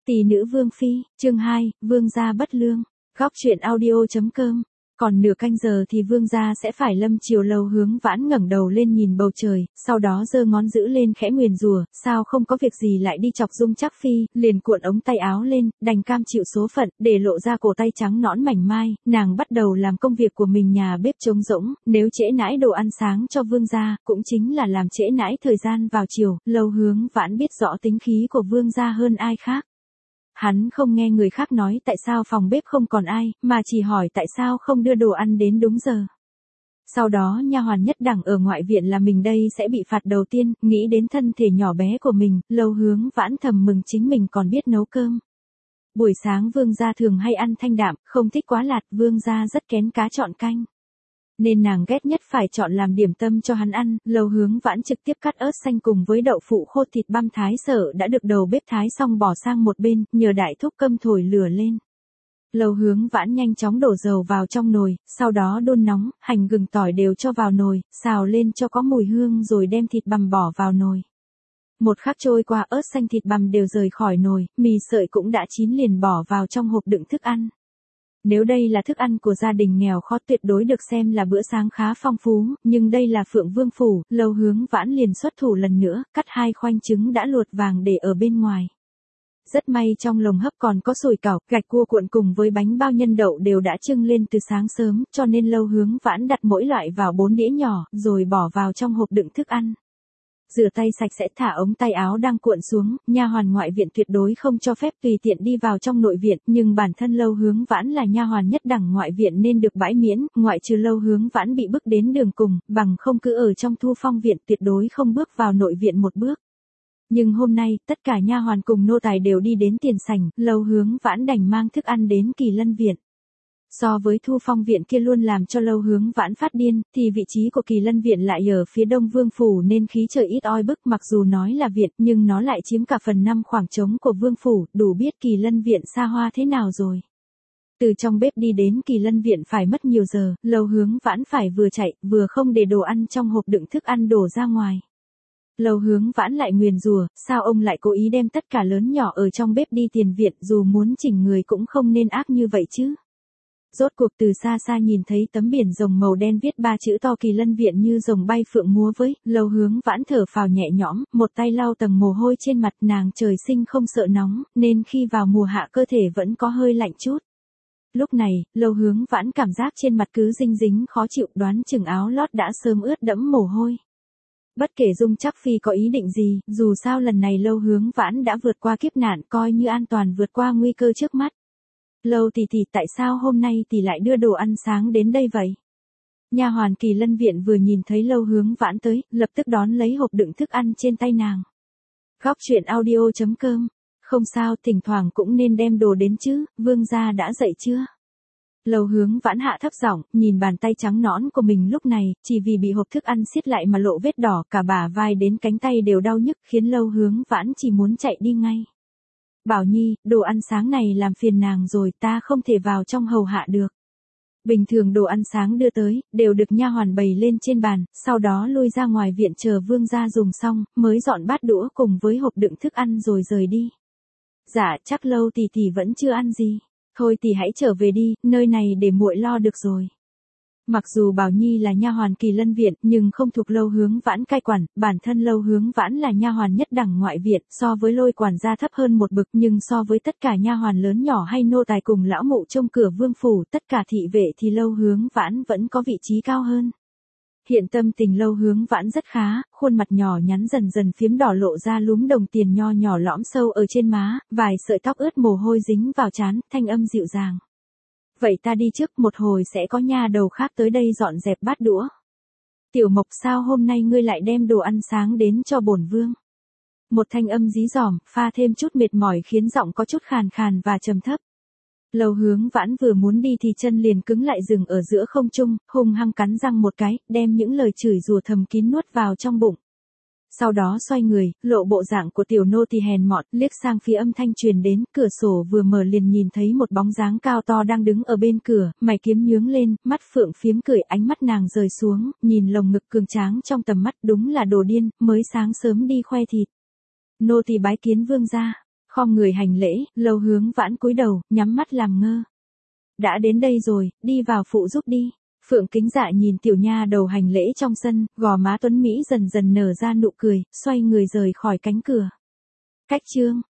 Tỷ nữ Vương Phi, chương 2, Vương gia bất lương, góc truyện audio.com. Còn nửa canh giờ thì Vương gia sẽ phải lâm chiều. Lâu Hướng Vãn ngẩng đầu lên nhìn bầu trời, sau đó giơ ngón giữ lên khẽ nguyền rủa, sao không có việc gì lại đi chọc Dung Trác Phi, liền cuộn ống tay áo lên, đành cam chịu số phận, để lộ ra cổ tay trắng nõn mảnh mai, nàng bắt đầu làm công việc của mình. Nhà bếp trống rỗng, nếu trễ nãi đồ ăn sáng cho Vương gia, cũng chính là làm trễ nãi thời gian vào chiều. Lâu Hướng Vãn biết rõ tính khí của Vương gia hơn ai khác. Hắn không nghe người khác nói tại sao phòng bếp không còn ai, mà chỉ hỏi tại sao không đưa đồ ăn đến đúng giờ. Sau đó nha hoàn nhất đẳng ở ngoại viện là mình đây sẽ bị phạt đầu tiên. Nghĩ đến thân thể nhỏ bé của mình, Lâu Hướng Vãn thầm mừng chính mình còn biết nấu cơm. Buổi sáng Vương gia thường hay ăn thanh đạm, không thích quá lạt. Vương gia rất kén cá chọn canh, nên nàng ghét nhất phải chọn làm điểm tâm cho hắn ăn. Lâu Hướng Vãn trực tiếp cắt ớt xanh cùng với đậu phụ khô, thịt băm thái sở đã được đầu bếp thái xong bỏ sang một bên, nhờ đại thúc Câm thổi lửa lên. Lâu Hướng Vãn nhanh chóng đổ dầu vào trong nồi, sau đó đun nóng, hành gừng tỏi đều cho vào nồi, xào lên cho có mùi hương rồi đem thịt bằm bỏ vào nồi. Một khắc trôi qua, ớt xanh thịt bằm đều rời khỏi nồi, mì sợi cũng đã chín, liền bỏ vào trong hộp đựng thức ăn. Nếu đây là thức ăn của gia đình nghèo khó, tuyệt đối được xem là bữa sáng khá phong phú, nhưng đây là Phượng Vương phủ. Lâu Hướng Vãn liền xuất thủ lần nữa, cắt 2 khoanh trứng đã luộc vàng để ở bên ngoài. Rất may trong lồng hấp còn có sủi cảo, gạch cua cuộn cùng với bánh bao nhân đậu đều đã trưng lên từ sáng sớm, cho nên Lâu Hướng Vãn đặt mỗi loại vào 4 đĩa nhỏ, rồi bỏ vào trong hộp đựng thức ăn. Rửa tay sạch sẽ, thả ống tay áo đang cuộn xuống. Nha hoàn ngoại viện tuyệt đối không cho phép tùy tiện đi vào trong nội viện, nhưng bản thân Lâu Hướng Vãn là nha hoàn nhất đẳng ngoại viện nên được bãi miễn, ngoại trừ Lâu Hướng Vãn bị bức đến đường cùng, bằng không cứ ở trong Thu Phong viện tuyệt đối không bước vào nội viện một bước. Nhưng hôm nay, tất cả nha hoàn cùng nô tài đều đi đến tiền sảnh, Lâu Hướng Vãn đành mang thức ăn đến Kỳ Lân viện. So với Thu Phong viện kia luôn làm cho Lâu Hướng Vãn phát điên, thì vị trí của Kỳ Lân viện lại ở phía đông vương phủ nên khí trời ít oi bức. Mặc dù nói là viện, nhưng nó lại chiếm cả phần 5 khoảng trống của vương phủ, đủ biết Kỳ Lân viện xa hoa thế nào rồi. Từ trong bếp đi đến Kỳ Lân viện phải mất nhiều giờ, Lâu Hướng Vãn phải vừa chạy, vừa không để đồ ăn trong hộp đựng thức ăn đổ ra ngoài. Lâu Hướng Vãn lại nguyền rủa, sao ông lại cố ý đem tất cả lớn nhỏ ở trong bếp đi tiền viện, dù muốn chỉnh người cũng không nên ác như vậy chứ. Rốt cuộc từ xa xa nhìn thấy tấm biển rồng màu đen viết 3 chữ to Kỳ Lân viện như rồng bay phượng múa với. Lâu Hướng Vãn thở phào nhẹ nhõm, một tay lau tầng mồ hôi trên mặt. Nàng trời sinh không sợ nóng, nên khi vào mùa hạ cơ thể vẫn có hơi lạnh chút. Lúc này, Lâu Hướng Vãn cảm giác trên mặt cứ dinh dính khó chịu, đoán chừng áo lót đã sớm ướt đẫm mồ hôi. Bất kể Dung Trác Phi có ý định gì, dù sao lần này Lâu Hướng Vãn đã vượt qua kiếp nạn, coi như an toàn vượt qua nguy cơ trước mắt. Lâu tỷ tỷ, tại sao hôm nay tỷ lại đưa đồ ăn sáng đến đây vậy? Nha hoàn Kỳ Lân viện vừa nhìn thấy Lâu Hướng Vãn tới, lập tức đón lấy hộp đựng thức ăn trên tay nàng. Góc truyện audio.com. Không sao, thỉnh thoảng cũng nên đem đồ đến chứ. Vương gia đã dậy chưa? Lâu Hướng Vãn hạ thấp giọng, nhìn bàn tay trắng nõn của mình lúc này, chỉ vì bị hộp thức ăn siết lại mà lộ vết đỏ, cả bả vai đến cánh tay đều đau nhức, khiến Lâu Hướng Vãn chỉ muốn chạy đi ngay. Bảo Nhi, đồ ăn sáng này làm phiền nàng rồi, ta không thể vào trong hầu hạ được. Bình thường đồ ăn sáng đưa tới, đều được nha hoàn bày lên trên bàn, sau đó lui ra ngoài viện chờ Vương gia dùng xong, mới dọn bát đũa cùng với hộp đựng thức ăn rồi rời đi. Dạ, chắc Lâu tỷ tỷ vẫn chưa ăn gì. Thôi tỷ hãy trở về đi, nơi này để muội lo được rồi. Mặc dù Bảo Nhi là nha hoàn Kỳ Lân viện, nhưng không thuộc Lâu Hướng Vãn cai quản, bản thân Lâu Hướng Vãn là nha hoàn nhất đẳng ngoại viện, so với Lôi quản gia thấp hơn một bậc, nhưng so với tất cả nha hoàn lớn nhỏ hay nô tài cùng lão mụ trông cửa vương phủ, tất cả thị vệ thì Lâu Hướng Vãn vẫn có vị trí cao hơn. Hiện tâm tình Lâu Hướng Vãn rất khá, khuôn mặt nhỏ nhắn dần dần phiếm đỏ, lộ ra lúm đồng tiền nho nhỏ lõm sâu ở trên má, vài sợi tóc ướt mồ hôi dính vào trán, thanh âm dịu dàng. Vậy ta đi trước, một hồi sẽ có nha đầu khác tới đây dọn dẹp bát đũa. Tiểu Mộc, sao hôm nay ngươi lại đem đồ ăn sáng đến cho bổn vương? Một thanh âm dí dỏm, pha thêm chút mệt mỏi khiến giọng có chút khàn khàn và trầm thấp. Lâu Hướng Vãn vừa muốn đi thì chân liền cứng lại, dừng ở giữa không trung, hung hăng cắn răng một cái, đem những lời chửi rủa thầm kín nuốt vào trong bụng. Sau đó xoay người, lộ bộ dạng của tiểu nô tỳ hèn mọn, liếc sang phía âm thanh truyền đến, cửa sổ vừa mở liền nhìn thấy một bóng dáng cao to đang đứng ở bên cửa, mày kiếm nhướng lên, mắt phượng phiếm cười, ánh mắt nàng rời xuống, nhìn lồng ngực cường tráng trong tầm mắt, đúng là đồ điên, mới sáng sớm đi khoe thịt. Nô tỳ bái kiến vương gia. Khom người hành lễ, Lâu Hướng Vãn cúi đầu, nhắm mắt làm ngơ. Đã đến đây rồi, đi vào phụ giúp đi. Phượng Kính Dạ nhìn tiểu nha đầu hành lễ trong sân, gò má tuấn Mỹ dần dần nở ra nụ cười, xoay người rời khỏi cánh cửa. Cách chương